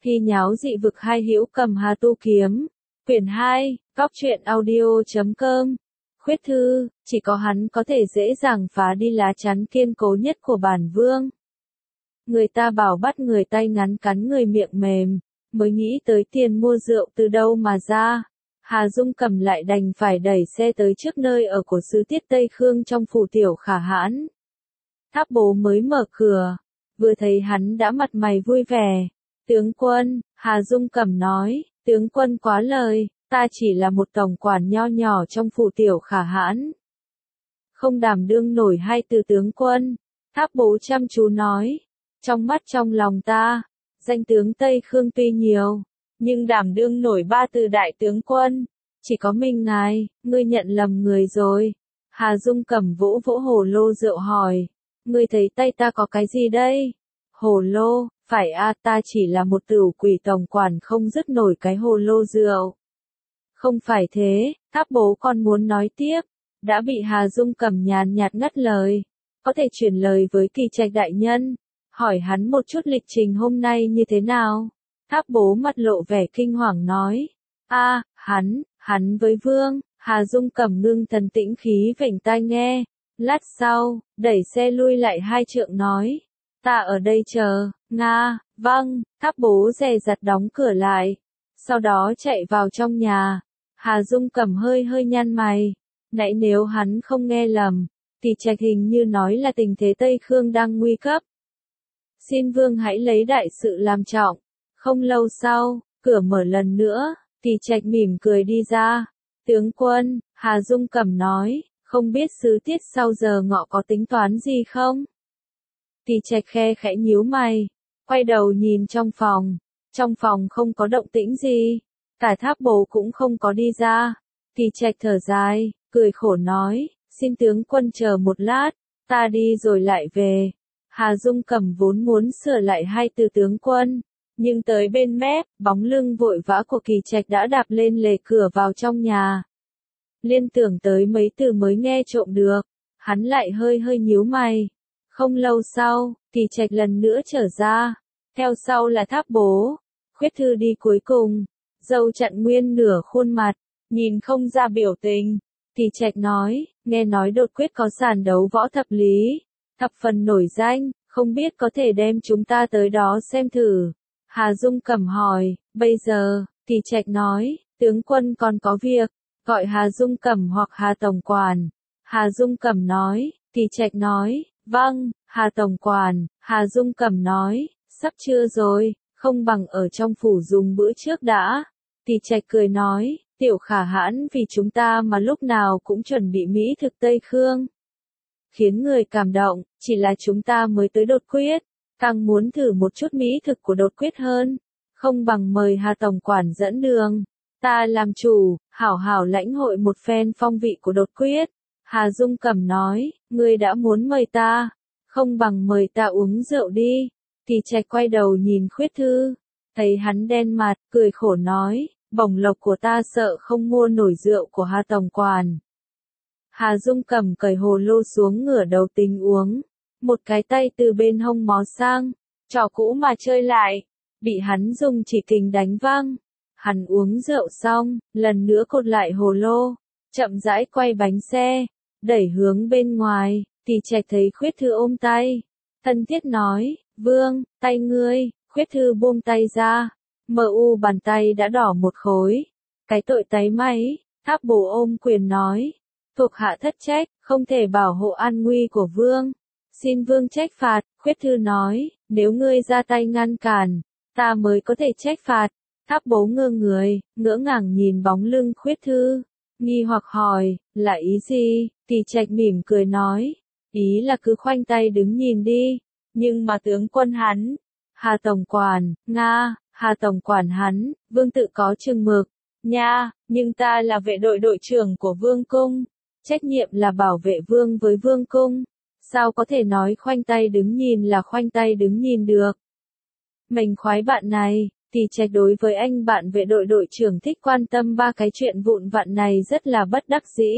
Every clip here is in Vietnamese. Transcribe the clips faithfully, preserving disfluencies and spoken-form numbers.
Hy nháo dị vực hai hữu cầm Hà tu kiếm. Quyển hai, góc truyện audio chấm com. Khuyết thư, chỉ có hắn có thể dễ dàng phá đi lá chắn kiên cố nhất của bản vương. Người ta bảo bắt người tay ngắn cắn người miệng mềm, mới nghĩ tới tiền mua rượu từ đâu mà ra. Hà Dung cầm lại đành phải đẩy xe tới trước nơi ở của sứ tiết Tây Khương trong phủ tiểu khả hãn. Tháp bố mới mở cửa, vừa thấy hắn đã mặt mày vui vẻ. Tướng quân, Hà Dung cầm nói, tướng quân quá lời, ta chỉ là một tổng quản nho nhỏ trong phủ tiểu khả hãn. Không đảm đương nổi hai từ tướng quân. Tháp bố chăm chú nói, trong mắt trong lòng ta, danh tướng Tây Khương tuy nhiều, nhưng đảm đương nổi ba từ đại tướng quân, chỉ có mình ngài, ngươi nhận lầm người rồi. Hà Dung cầm vỗ vỗ hồ lô rượu hỏi, ngươi thấy tay ta có cái gì đây? Hồ lô, phải a, ta chỉ là một tửu quỷ tổng quản không dứt nổi cái hồ lô rượu. Không phải thế, tháp bố còn muốn nói tiếp, đã bị Hà Dung cầm nhàn nhạt ngắt lời. Có thể chuyển lời với Kỳ Trạch đại nhân, hỏi hắn một chút lịch trình hôm nay như thế nào. Tháp bố mặt lộ vẻ kinh hoàng nói, a, hắn, hắn với vương. Hà Dung cầm ngưng thần tĩnh khí vểnh tai nghe, lát sau, đẩy xe lui lại hai trượng nói, ta ở đây chờ. Nga, vâng. Tháp bố dè dặt đóng cửa lại, sau đó chạy vào trong nhà. Hà Dung cầm hơi hơi nhăn mày, nãy nếu hắn không nghe lầm, thì Trạch hình như nói là tình thế Tây Khương đang nguy cấp. Xin vương hãy lấy đại sự làm trọng. Không lâu sau, cửa mở lần nữa, thì Trạch mỉm cười đi ra. Tướng quân, Hà Dung cầm nói, không biết sứ tiết sau giờ ngọ có tính toán gì không? Thì Trạch khe khẽ nhíu mày, quay đầu nhìn trong phòng. Trong phòng không có động tĩnh gì, cả tháp bố cũng không có đi ra. Thì Trạch thở dài, cười khổ nói, xin tướng quân chờ một lát, ta đi rồi lại về. Hà Dung cầm vốn muốn sửa lại hai từ tướng quân, nhưng tới bên mép, bóng lưng vội vã của Kỳ Trạch đã đạp lên lề cửa vào trong nhà. Liên tưởng tới mấy từ mới nghe trộm được, hắn lại hơi hơi nhíu mày. Không lâu sau, Kỳ Trạch lần nữa trở ra, theo sau là tháp bố. Khuyết thư đi cuối cùng, râu chặn nguyên nửa khuôn mặt, nhìn không ra biểu tình. Kỳ Trạch nói, nghe nói đột quyết có sàn đấu võ thập lý, thập phần nổi danh, không biết có thể đem chúng ta tới đó xem thử. Hà Dung cầm hỏi, bây giờ? Kỳ Trạch nói, tướng quân còn có việc, gọi Hà Dung cầm hoặc Hà tổng quản. Hà Dung cầm nói, Kỳ Trạch nói, vâng. Hà tổng quản. Hà Dung cầm nói, sắp trưa rồi, không bằng ở trong phủ dùng bữa trước đã. Kỳ Trạch cười nói, tiểu khả hãn vì chúng ta mà lúc nào cũng chuẩn bị mỹ thực Tây Khương. Khiến người cảm động, chỉ là chúng ta mới tới đột quyết, càng muốn thử một chút mỹ thực của đột quyết hơn. Không bằng mời Hà tổng quản dẫn đường, ta làm chủ, hảo hảo lãnh hội một phen phong vị của đột quyết. Hà Dung cầm nói, ngươi đã muốn mời ta, không bằng mời ta uống rượu đi. Kỳ Trạch quay đầu nhìn Khuyết thư, thấy hắn đen mặt, cười khổ nói, bổng lộc của ta sợ không mua nổi rượu của Hà tổng quản. Hà Dung cầm cởi hồ lô xuống ngửa đầu tính uống, một cái tay từ bên hông mó sang, trò cũ mà chơi lại, bị hắn dùng chỉ kình đánh văng. Hắn uống rượu xong, lần nữa cột lại hồ lô, chậm rãi quay bánh xe, đẩy hướng bên ngoài. Thì Trạch thấy Khuyết thư ôm tay, thân thiết nói, vương, tay ngươi. Khuyết thư buông tay ra, mờ u bàn tay đã đỏ một khối. Cái tội táy máy. Tháp bố ôm quyền nói, thuộc hạ thất trách, không thể bảo hộ an nguy của vương, xin vương trách phạt. Khuyết thư nói, nếu ngươi ra tay ngăn cản, ta mới có thể trách phạt. Tháp bố ngơ người, ngỡ ngàng nhìn bóng lưng Khuyết thư, nghi hoặc hỏi, là ý gì? Kỳ Trạch mỉm cười nói, ý là cứ khoanh tay đứng nhìn đi. Nhưng mà tướng quân hắn, Hà tổng quản. Nga, Hà tổng quản hắn, vương tự có chừng mực, nha, nhưng ta là vệ đội đội trưởng của vương cung, trách nhiệm là bảo vệ vương với vương cung, sao có thể nói khoanh tay đứng nhìn là khoanh tay đứng nhìn được. Mình khoái bạn này, thì Trạch đối với anh bạn vệ đội đội trưởng thích quan tâm ba cái chuyện vụn vặt này rất là bất đắc dĩ.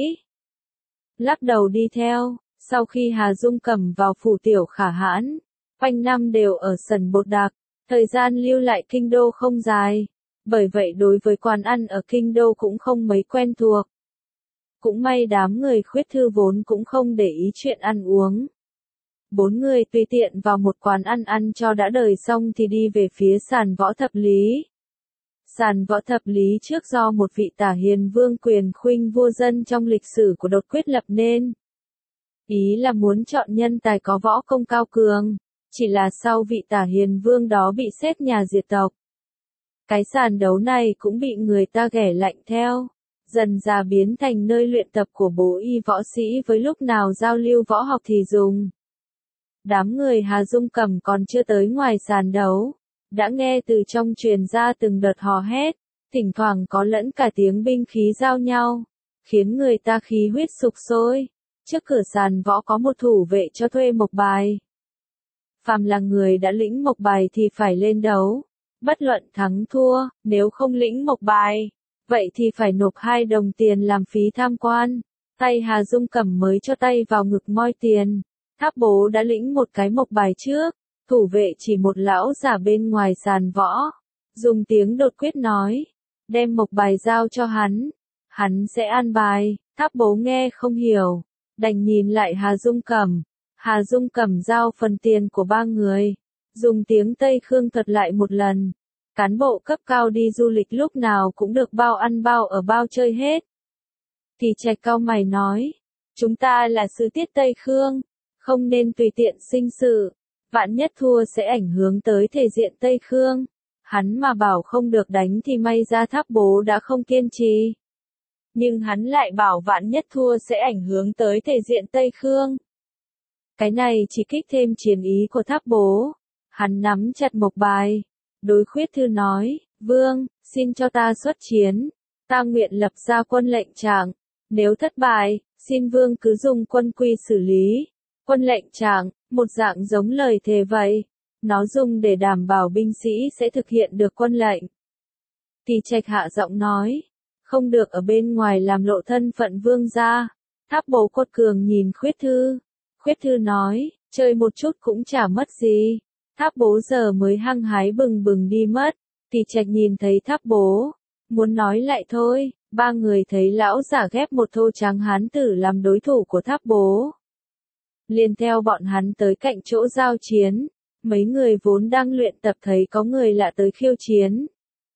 Lắc đầu đi theo, sau khi Hà Dung cầm vào phủ tiểu khả hãn, quanh năm đều ở sân bột đặc, Thời gian lưu lại kinh đô không dài, bởi vậy đối với quán ăn ở kinh đô cũng không mấy quen thuộc. Cũng may đám người Khuyết Thư vốn cũng không để ý chuyện ăn uống. Bốn người tùy tiện vào một quán ăn ăn cho đã đời xong thì đi về phía sàn võ thập lý. Sàn võ thập lý trước do một vị tả hiền vương quyền khuynh vua dân trong lịch sử của Đột Quyết lập nên. Ý là muốn chọn nhân tài có võ công cao cường, chỉ là sau vị tả hiền vương đó bị xét nhà diệt tộc. Cái sàn đấu này cũng bị người ta ghẻ lạnh theo, dần dà biến thành nơi luyện tập của bố y võ sĩ với lúc nào giao lưu võ học thì dùng. Đám người Hà Dung Cẩm còn chưa tới ngoài sàn đấu, đã nghe từ trong truyền ra từng đợt hò hét, thỉnh thoảng có lẫn cả tiếng binh khí giao nhau, khiến người ta khí huyết sục sôi. Trước cửa sàn võ có một thủ vệ cho thuê mộc bài. Phàm là người đã lĩnh mộc bài thì phải lên đấu, bất luận thắng thua, nếu không lĩnh mộc bài, vậy thì phải nộp hai đồng tiền làm phí tham quan. Tay Hà Dung Cẩm mới cho tay vào ngực moi tiền. Tháp Bố đã lĩnh một cái mộc bài trước, thủ vệ chỉ một lão giả bên ngoài sàn võ, dùng tiếng Đột Quyết nói, đem mộc bài giao cho hắn, hắn sẽ an bài. Tháp Bố nghe không hiểu, đành nhìn lại Hà Dung Cẩm. Hà Dung Cẩm giao phần tiền của ba người, dùng tiếng Tây Khương thuật lại một lần. Cán bộ cấp cao đi du lịch lúc nào cũng được bao ăn bao ở bao chơi hết. Thì Trạch cau mày nói, chúng ta là sứ tiết Tây Khương, không nên tùy tiện sinh sự, vạn nhất thua sẽ ảnh hưởng tới thể diện Tây Khương. Hắn mà bảo không được đánh thì may ra Tháp Bố đã không kiên trì. Nhưng hắn lại bảo vạn nhất thua sẽ ảnh hưởng tới thể diện Tây Khương. Cái này chỉ kích thêm chiến ý của Tháp Bố. Hắn nắm chặt mộc bài, đối Khuyết Thư nói, Vương, xin cho ta xuất chiến, ta nguyện lập ra quân lệnh trạng, nếu thất bại, xin Vương cứ dùng quân quy xử lý. Quân lệnh trạng, một dạng giống lời thề vậy, nó dùng để đảm bảo binh sĩ sẽ thực hiện được quân lệnh. Thì Trạch hạ giọng nói, không được ở bên ngoài làm lộ thân phận vương gia. Tháp Bố cốt cường nhìn Khuyết Thư. Khuyết Thư nói, chơi một chút cũng chả mất gì. Tháp Bố giờ mới hăng hái bừng bừng đi mất. Thì Trạch nhìn thấy Tháp Bố, muốn nói lại thôi. Ba người thấy lão giả ghép một thô tráng hán tử làm đối thủ của Tháp Bố, liền theo bọn hắn tới cạnh chỗ giao chiến. Mấy người vốn đang luyện tập thấy có người lạ tới khiêu chiến,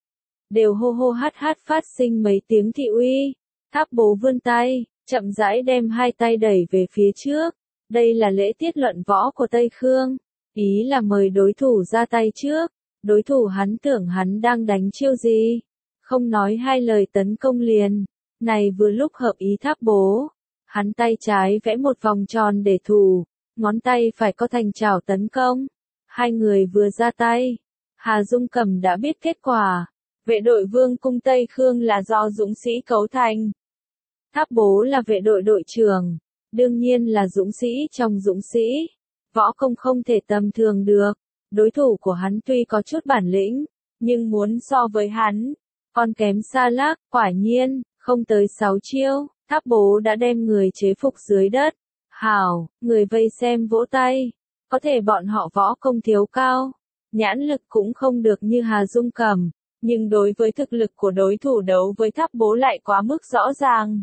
đều hô hô hát hát phát sinh mấy tiếng thị uy. Tháp Bố vươn tay, chậm rãi đem hai tay đẩy về phía trước. Đây là lễ tiết luận võ của Tây Khương, ý là mời đối thủ ra tay trước. Đối thủ hắn tưởng hắn đang đánh chiêu gì, không nói hai lời tấn công liền. Này vừa lúc hợp ý Tháp Bố, hắn tay trái vẽ một vòng tròn để thủ, ngón tay phải có thành chảo tấn công. Hai người vừa ra tay, Hà Dung Cẩm đã biết kết quả. Vệ đội Vương cung Tây Khương là do dũng sĩ cấu thành. Tháp Bố là vệ đội đội trưởng, đương nhiên là dũng sĩ trong dũng sĩ. Võ công không thể tầm thường được. Đối thủ của hắn tuy có chút bản lĩnh, nhưng muốn so với hắn, còn kém xa lác. Quả nhiên, không tới sáu chiêu, Tháp Bố đã đem người chế phục dưới đất. Hảo, người vây xem vỗ tay. Có thể bọn họ võ công thiếu cao, nhãn lực cũng không được như Hà Dung Cẩm, nhưng đối với thực lực của đối thủ đấu với Tháp Bố lại quá mức rõ ràng.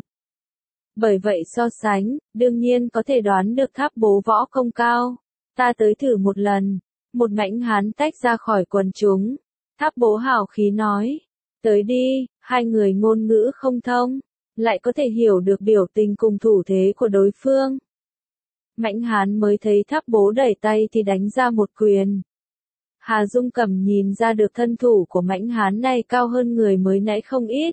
Bởi vậy so sánh, đương nhiên có thể đoán được Tháp Bố võ công cao. Ta tới thử một lần. Một mãnh hán tách ra khỏi quần chúng. Tháp Bố hào khí nói, tới đi. Hai người ngôn ngữ không thông, lại có thể hiểu được biểu tình cùng thủ thế của đối phương. Mãnh hán mới thấy Tháp Bố đẩy tay thì đánh ra một quyền. Hà Dung Cẩm nhìn ra được thân thủ của mãnh hán này cao hơn người mới nãy không ít.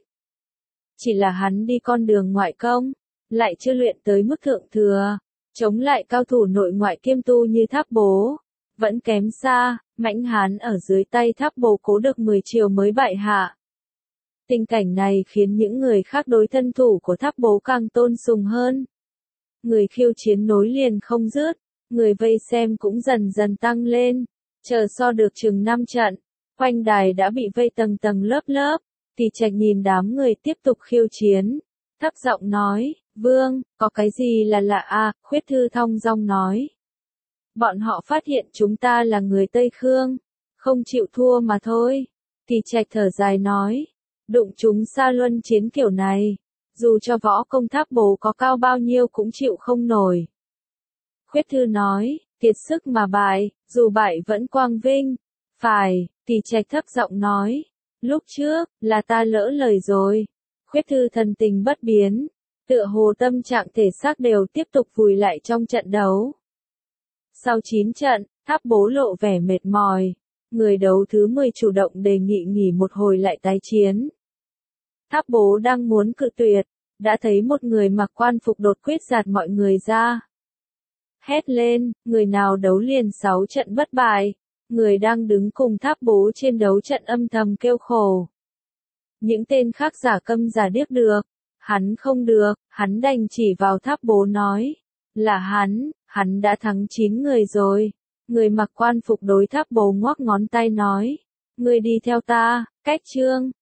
Chỉ là hắn đi con đường ngoại công, lại chưa luyện tới mức thượng thừa, chống lại cao thủ nội ngoại kiêm tu như Tháp Bố, vẫn kém xa. Mãnh hán ở dưới tay Tháp Bố cố được mười chiều mới bại hạ. Tình cảnh này khiến những người khác đối thân thủ của Tháp Bố càng tôn sùng hơn. Người khiêu chiến nối liền không dứt, người vây xem cũng dần dần tăng lên. Chờ so được chừng năm trận, quanh đài đã bị vây tầng tầng lớp lớp. Thì Trạch nhìn đám người tiếp tục khiêu chiến, thấp giọng nói, Vương, có cái gì là lạ à? Khuyết Thư thong dong nói, bọn họ phát hiện chúng ta là người Tây Khương, không chịu thua mà thôi. Tỷ Trạch thở dài nói, đụng chúng Sa Luân chiến kiểu này, dù cho võ công Tháp Bố có cao bao nhiêu cũng chịu không nổi. Khuyết Thư nói, kiệt sức mà bại, dù bại vẫn quang vinh. Phải, Tỷ Trạch thấp giọng nói, lúc trước, là ta lỡ lời rồi. Khuyết Thư thần tình bất biến, tựa hồ tâm trạng thể xác đều tiếp tục vùi lại trong trận đấu. Sau chín trận, Tháp Bố lộ vẻ mệt mỏi, người đấu thứ mười chủ động đề nghị nghỉ một hồi lại tái chiến. Tháp Bố đang muốn cự tuyệt, đã thấy một người mặc quan phục đột quyết gạt mọi người ra. Hét lên, người nào đấu liền sáu trận bất bại, người đang đứng cùng Tháp Bố trên đấu trận âm thầm kêu khổ. Những tên khác giả câm giả điếc được, hắn không được, hắn đành chỉ vào Tháp Bố nói, là hắn, hắn đã thắng chín người rồi. Người mặc quan phục đối Tháp Bố ngoắc ngón tay nói, ngươi đi theo ta, cách trương.